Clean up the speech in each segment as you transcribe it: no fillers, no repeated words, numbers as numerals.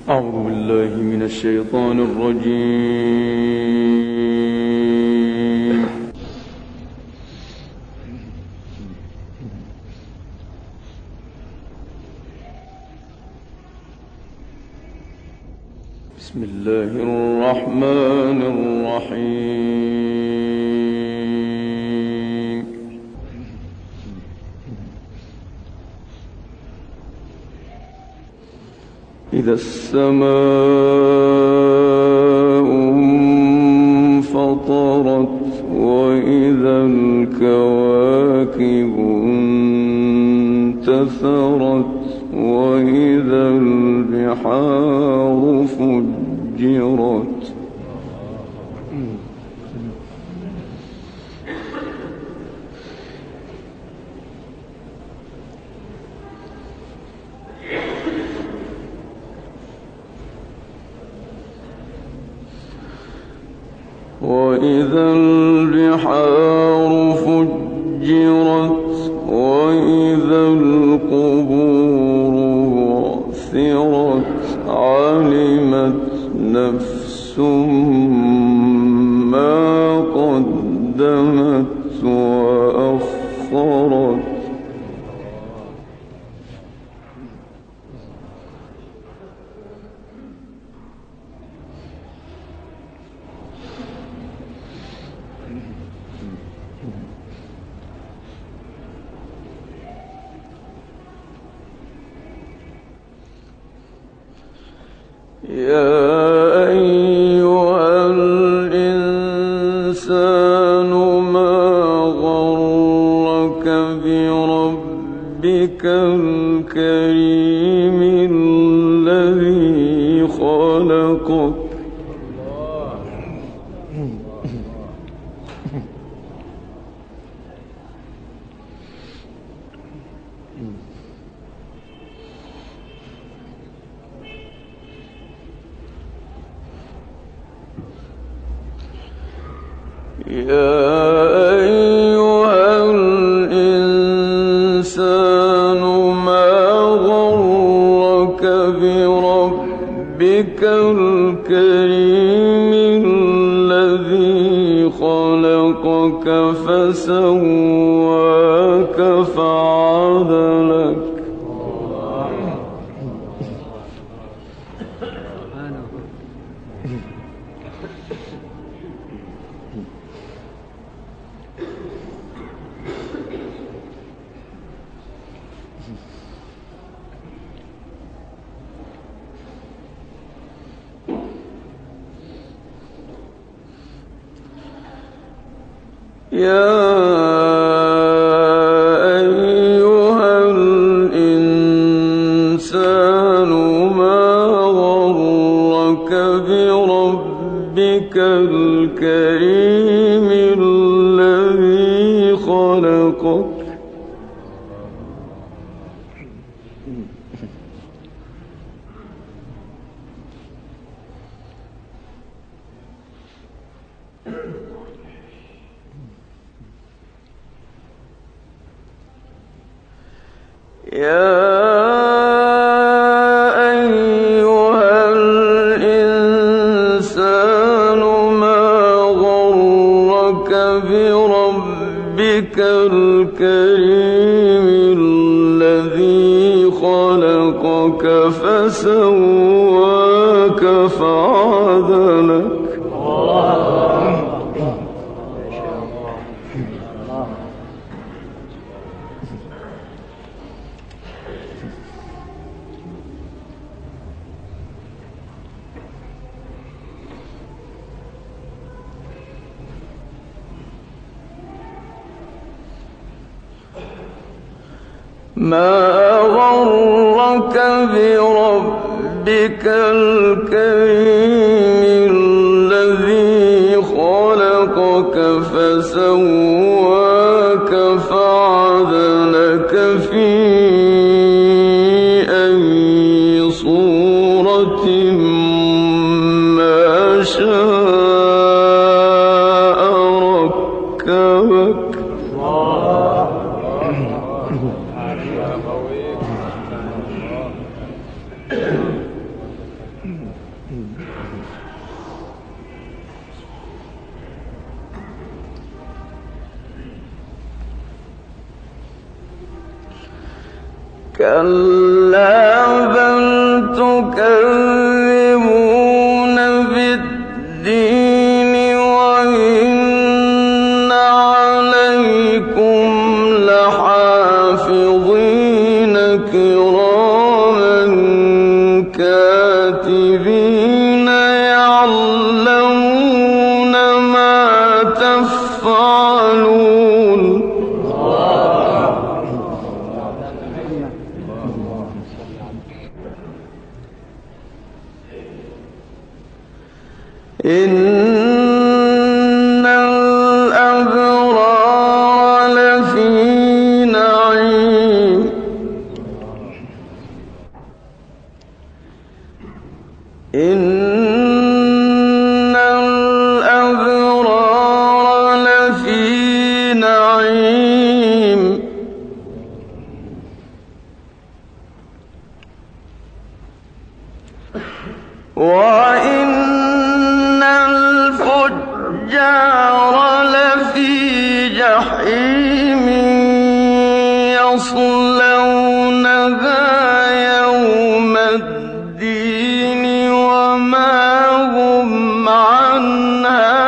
أعوذ بالله من الشيطان الرجيم. بسم الله الرحمن الرحيم. إذا السماء انفطرت وإذا الكواكب انتثرت وإذا البحار فجرت وإذا البحار فجرت وإذا القبور بعثرت علمت نفس ما قدمت وأخرت يا أيها الإنسان ما غرك بربك الكريم الذي خلقك يا أيها الإنسان ما غرك بربك الكريم الذي خلقك فسواك فعدلك يا أيها الإنسان ما غرك بربك الكريم الذي خلقك يا أيها الإنسان ما غرك بربك الكريم الذي خلقك فسواك فعدلك ما غرك بربك الكريم الذي خلقك فسواك فعدلك في أي صورة ما شاء ركبك كلا بل تكذبون بالدين وإن عليكم لحافظين كراما كاتبين يعلمون ما تفعلون إن الأبرار لفي نعيم إن الأبرار لفي نعيم وإن الفجار لفي جحيم يصلونها يوم الدين وما هم عنها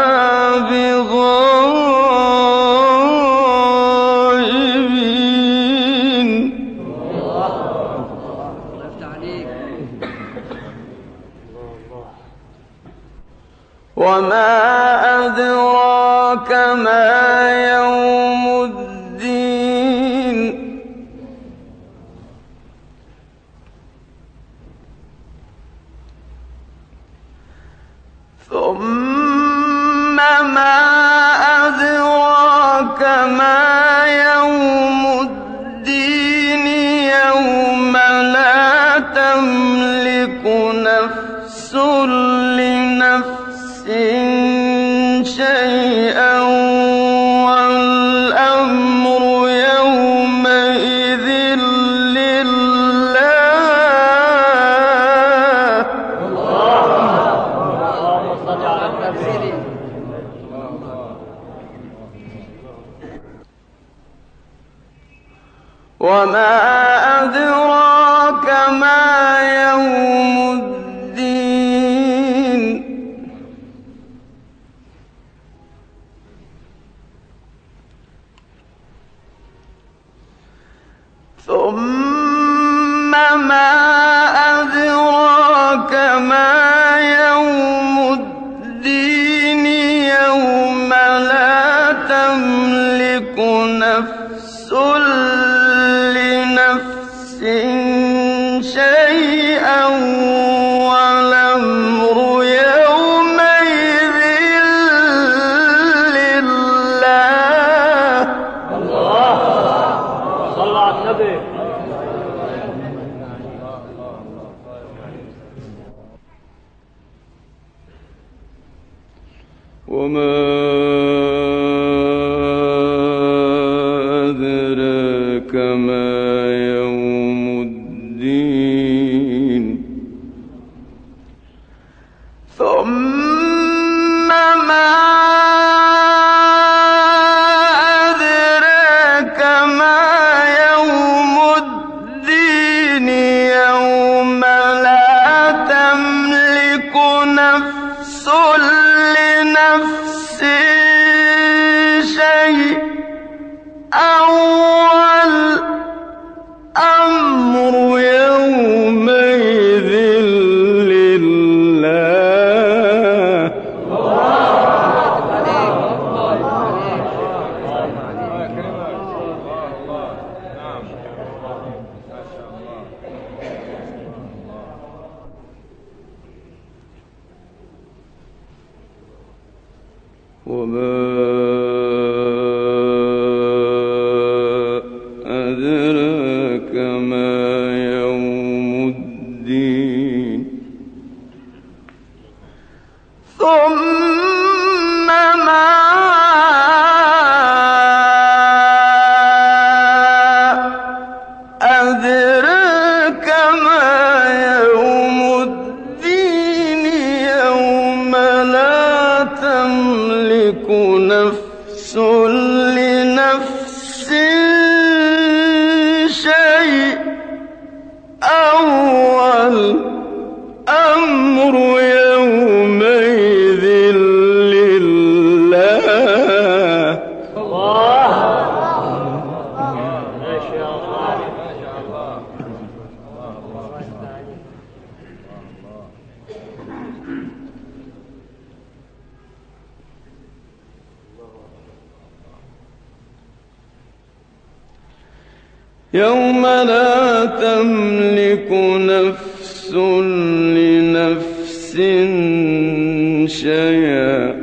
بغائبين وما أدراك ما يوم الدين ثم ما أدراك ما يوم الدين يوم لا تملك نفس لنفس شيئا والأمر يومئذ لله وما أدراك ما يوم الدين ثم ما أدراك ما يوم الدين يوم لا تملك نفس لنفس شيئا والأمر يومئذ لله صلى على النبي وما أدراك ما يوم الدين ثم ما أدراك ما يوم الدين يوم لا تملك نفس لنفس شيئا والأمر يومئذ لله وما أدراك ما يوم الدين ثم ما أدراك ما يوم الدين يوم لا تملك يوم لا تملك نفس لنفس شيئا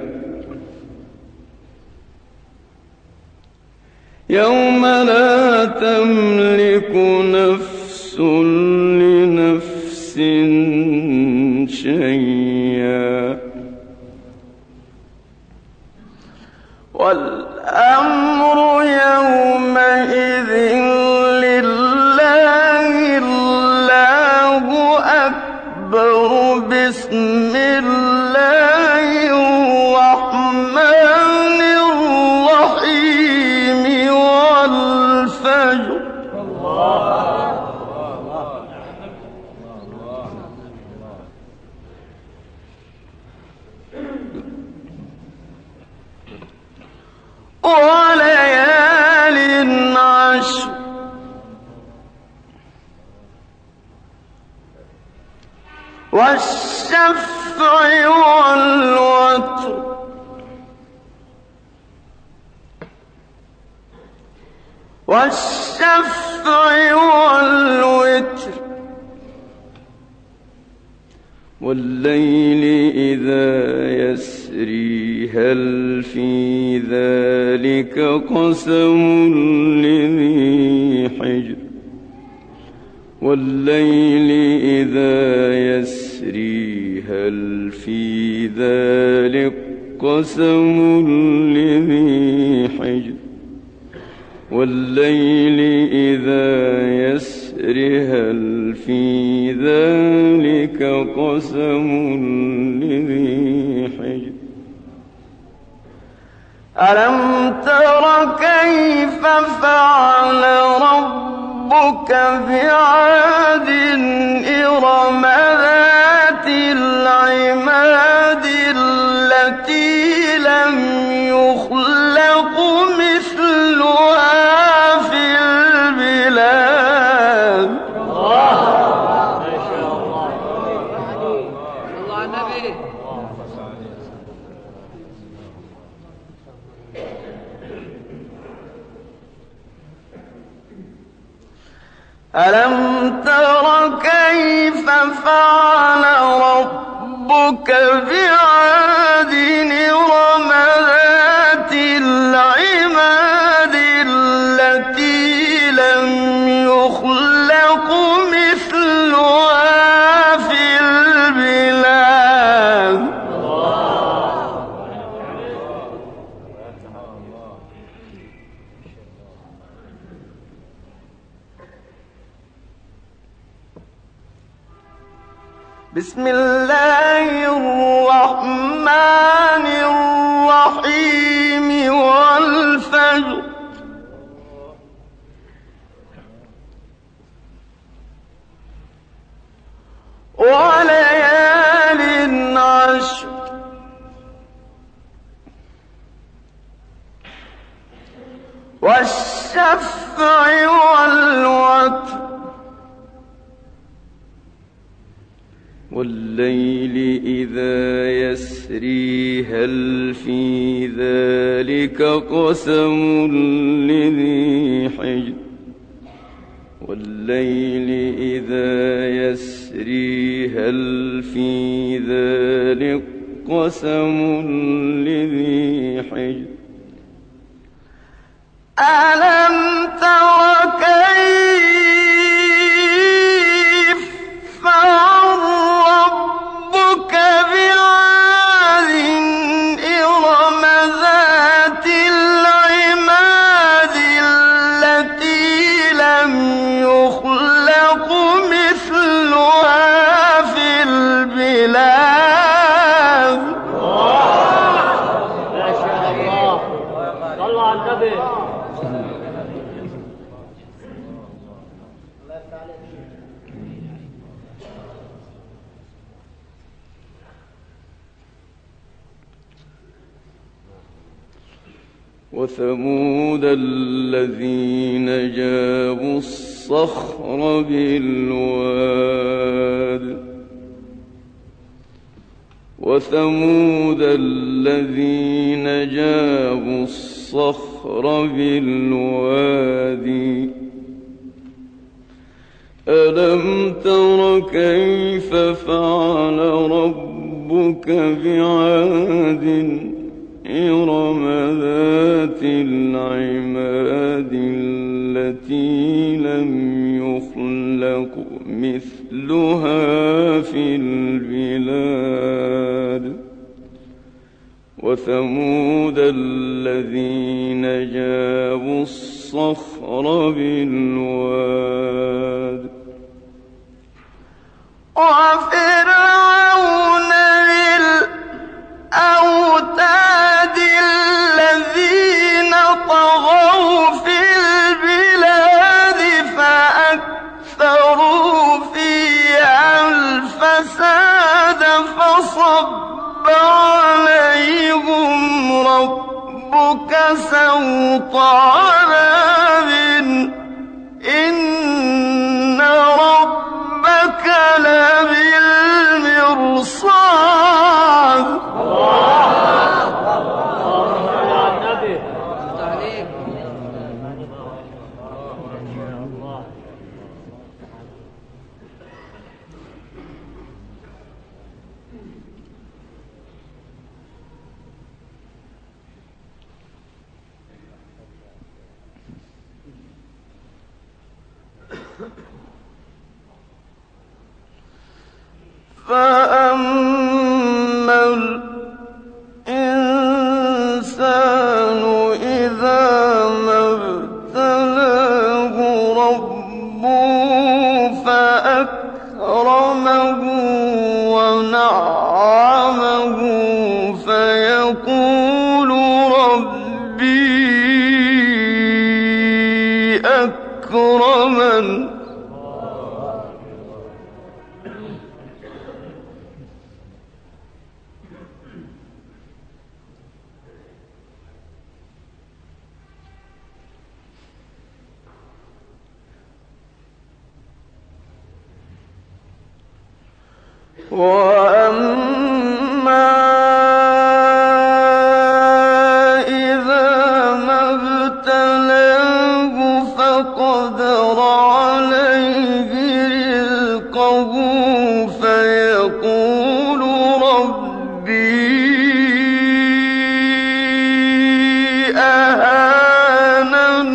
يوم لا تملك نفس لنفس شيئا والأمر يومئذ لله الله أكبر بسم الله الرحمن الرحيم والفجر وليال عشر والشفع والوتر والليل إذا يسري هل في ذلك قسم لذي حجر والليل إذا يسري هل في ذلك قسم لذي حجر والليل إذا يسري هل في ذلك قسم لذي حجر ألم تر كيف فعل ربك بعاد إرم ذات العماد التي لم يخلق مثلها في البلاد ما شاء الله الله النبي ألم تر كيف فعل ربك بعاد إرم ذات العماد التي لم يخلق مثلها في البلاد بسم الله الرحمن الرحيم والفجر وليال عشر والشفع والوتر والليل إذا يسري هل في ذلك قسم لذي حجر والليل إذا يسري هل في ذلك قسم لذي حجر ألم تر كيف فعل ربك بعاد إرم ذات العماد التي لم يخلق مثلها في البلاد ما شاء الله صلوا على النبي وثمود الذين جابوا الصخر بالواد وثمود الذين جابوا الصخر بالوادي ألم تر كيف فعل ربك بعاد إرم ذات العماد التي لم يخلق مثلها في البلاد وثمود الذين جابوا الصخر بالواد وفرعون ذي الأوتاد الذين طغوا في البلاد فأكثروا فيها الفساد فصب عليهم ربك سوط عذاب إن ربك لبالمرصاد. فأما الإنسان إذا ما ابتلاه ربه فأكرمه ونعمه فيقول ربي أكرمن وأما إذا ما ابتلاه فقدر عليه رزقه فيقول ربي أهانن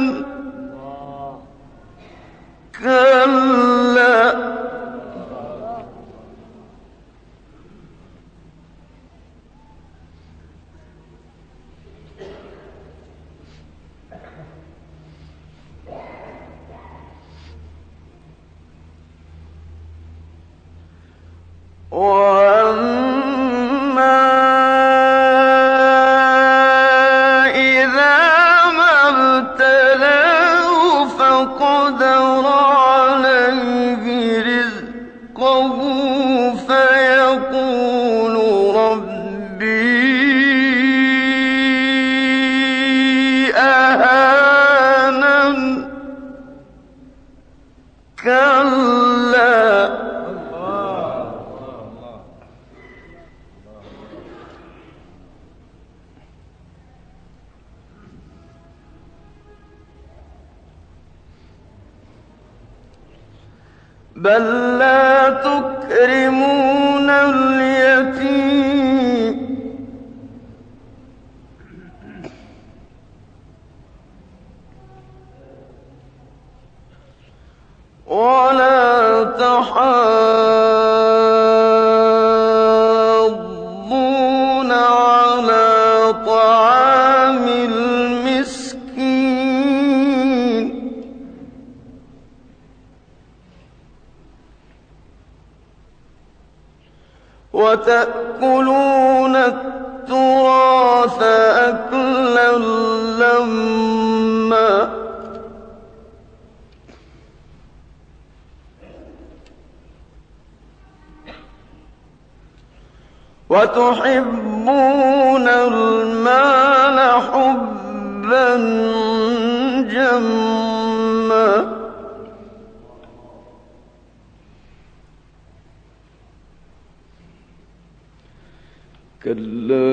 كلا وأما إذا ما ابتلاه فقدر عليه رزقه فيقول ربي أهانن كلا بل لا تكرمون اليتيم ولا تحاضون على طعام المسكين وتأكلون التراث أكلا لما وتحبون المال حبا جما كلا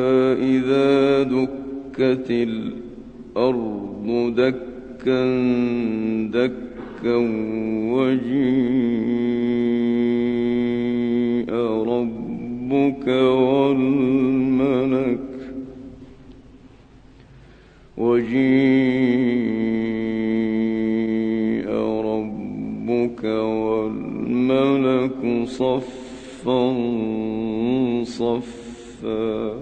إذا دكت الأرض دكا دكا وجيء ربك والملك صفا صفا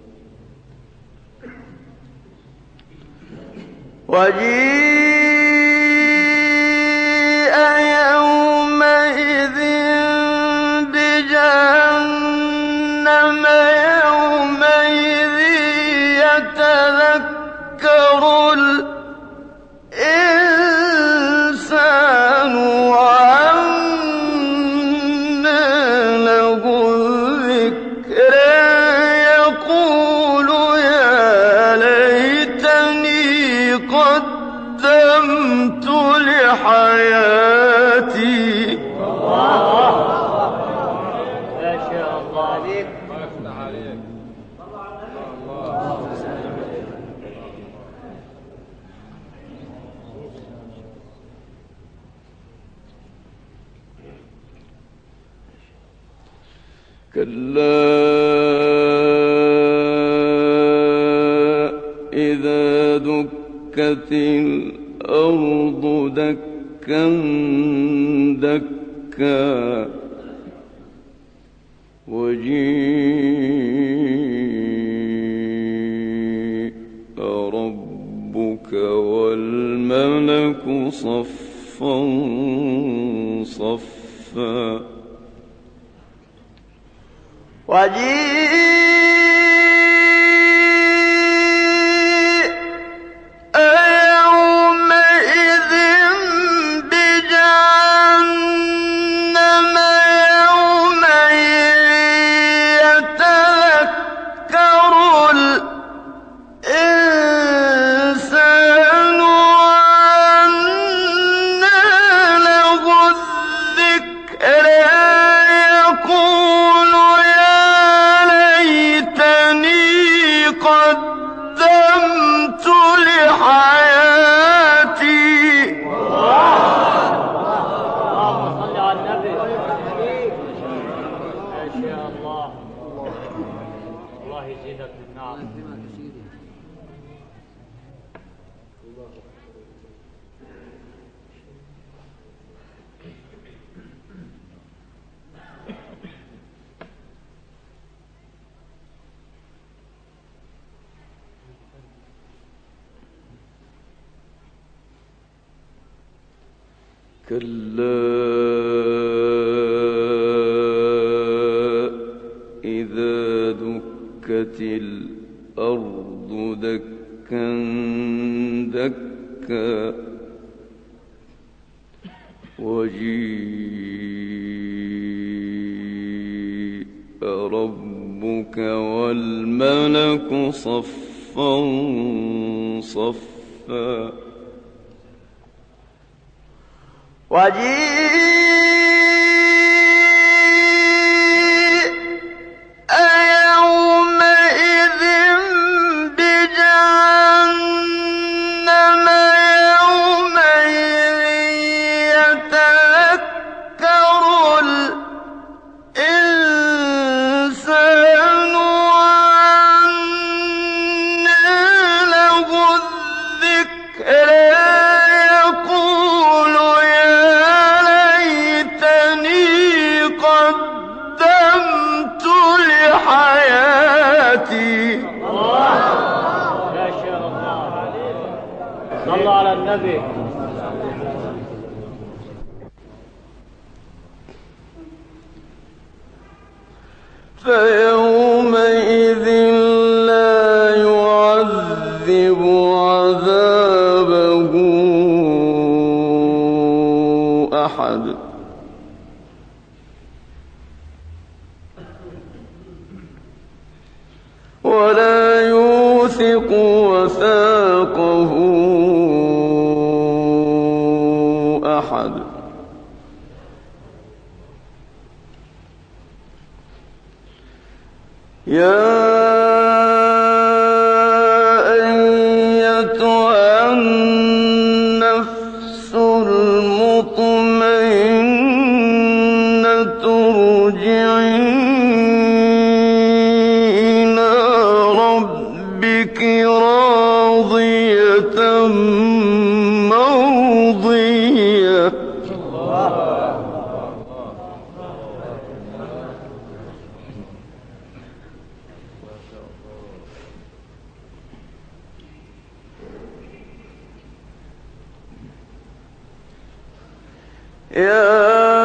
وجيء يومئذ بجهنم يومئذ يتذكر الإنسان وأنى له الذكر يقول يا ليتني قدمت لحياتي. ما شاء الله عليك. كلا إذا دكت الأرض دكا دكا وجيء ربك والملك صفا صفا وجيء يومئذ بجهنم يومئذ يتذكر الإنسان وأنى له الذكر يقول قدمت لحياتي. اللهم صل على النبي. ما شاء الله. الله يزيدك من نعم. كلا إذا دكت الأرض دكا دكا وجيء ربك والملك صفا صفا وجيء يومئذ بجهنم يومئذ يتذكر الإنسان وأنى له الذكر يقول قدمت لحياتي. ما شاء الله. صلوا على النبي. فيومئذ لا يعذب عذابه أحد ولا يوثق وثاقه أحد. يا أيتها النفس المطمئنة ارجعي إلى ربك راضية مرضية. يا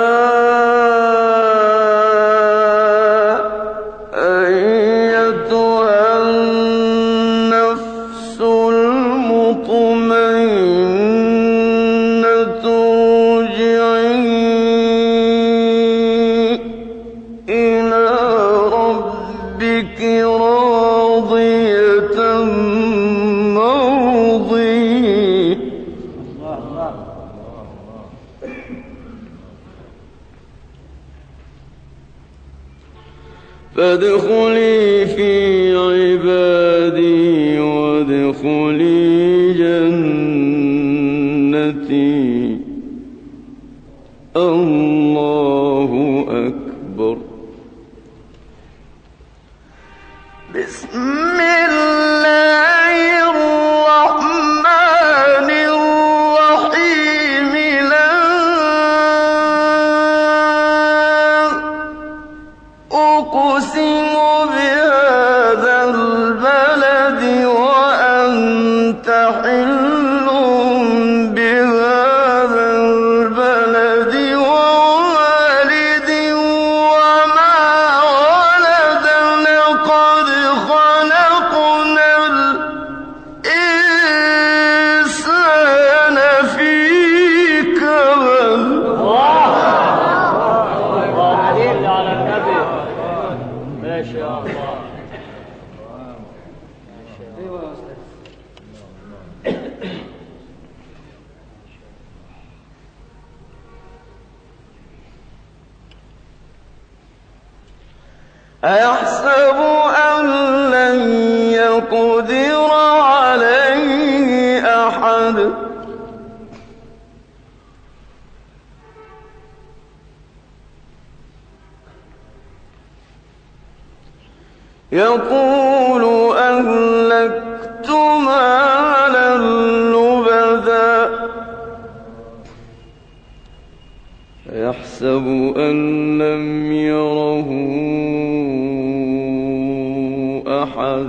أيتها النفس المطمئنة ارجعي إلى ربك راضية مرضية. فادخلي في عبادي وادخلي جنتي. الله أكبر. بسم الله الرحمن الرحيم. لا أقسم بهذا البلد وأنت حل بهذا البلد ووالد وما ولد. لقد خلقنا الإنسان في كبد. علينا على النبي. ما شاء الله. أيحسب أن لن يقدر عليه أحد. يقول أهلكت مالا لبدا. يحسب أن لم يره أحد.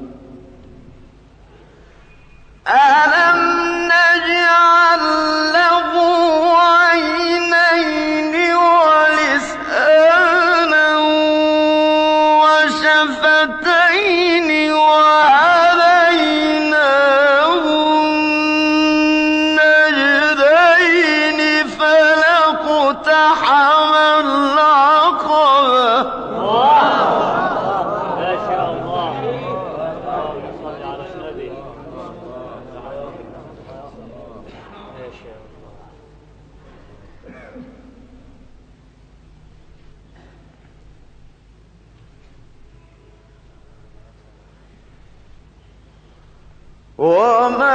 ألم نجعل له عينين ولسانا وشفتين وهديناه النجدين. فلاقتحم العقبة. ما شاء الله. اللهم صل على النبي. ما شاء الله. وما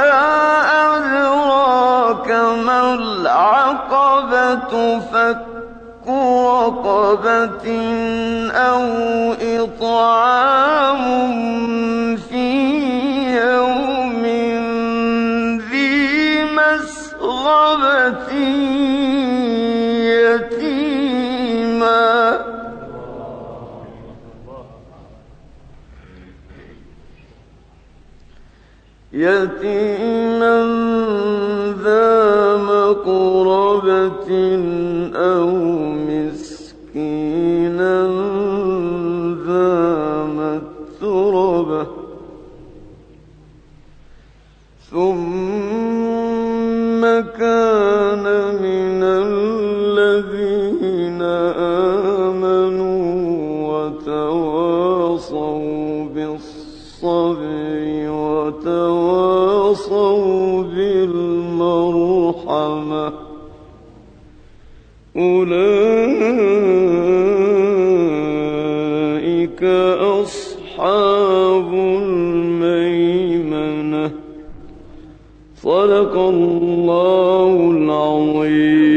أدراك ما العقبة. فك رقبة أو إطعام في يوم ذي مسغبة يتيما. يتيما ذا مقربة أو مسكينا ذا متربة. ثم كان من الذين آمنوا وتواصوا بالصبر وتواصوا بالمرحمة. أولئك أصحاب الميمنة. صدق الله العظيم.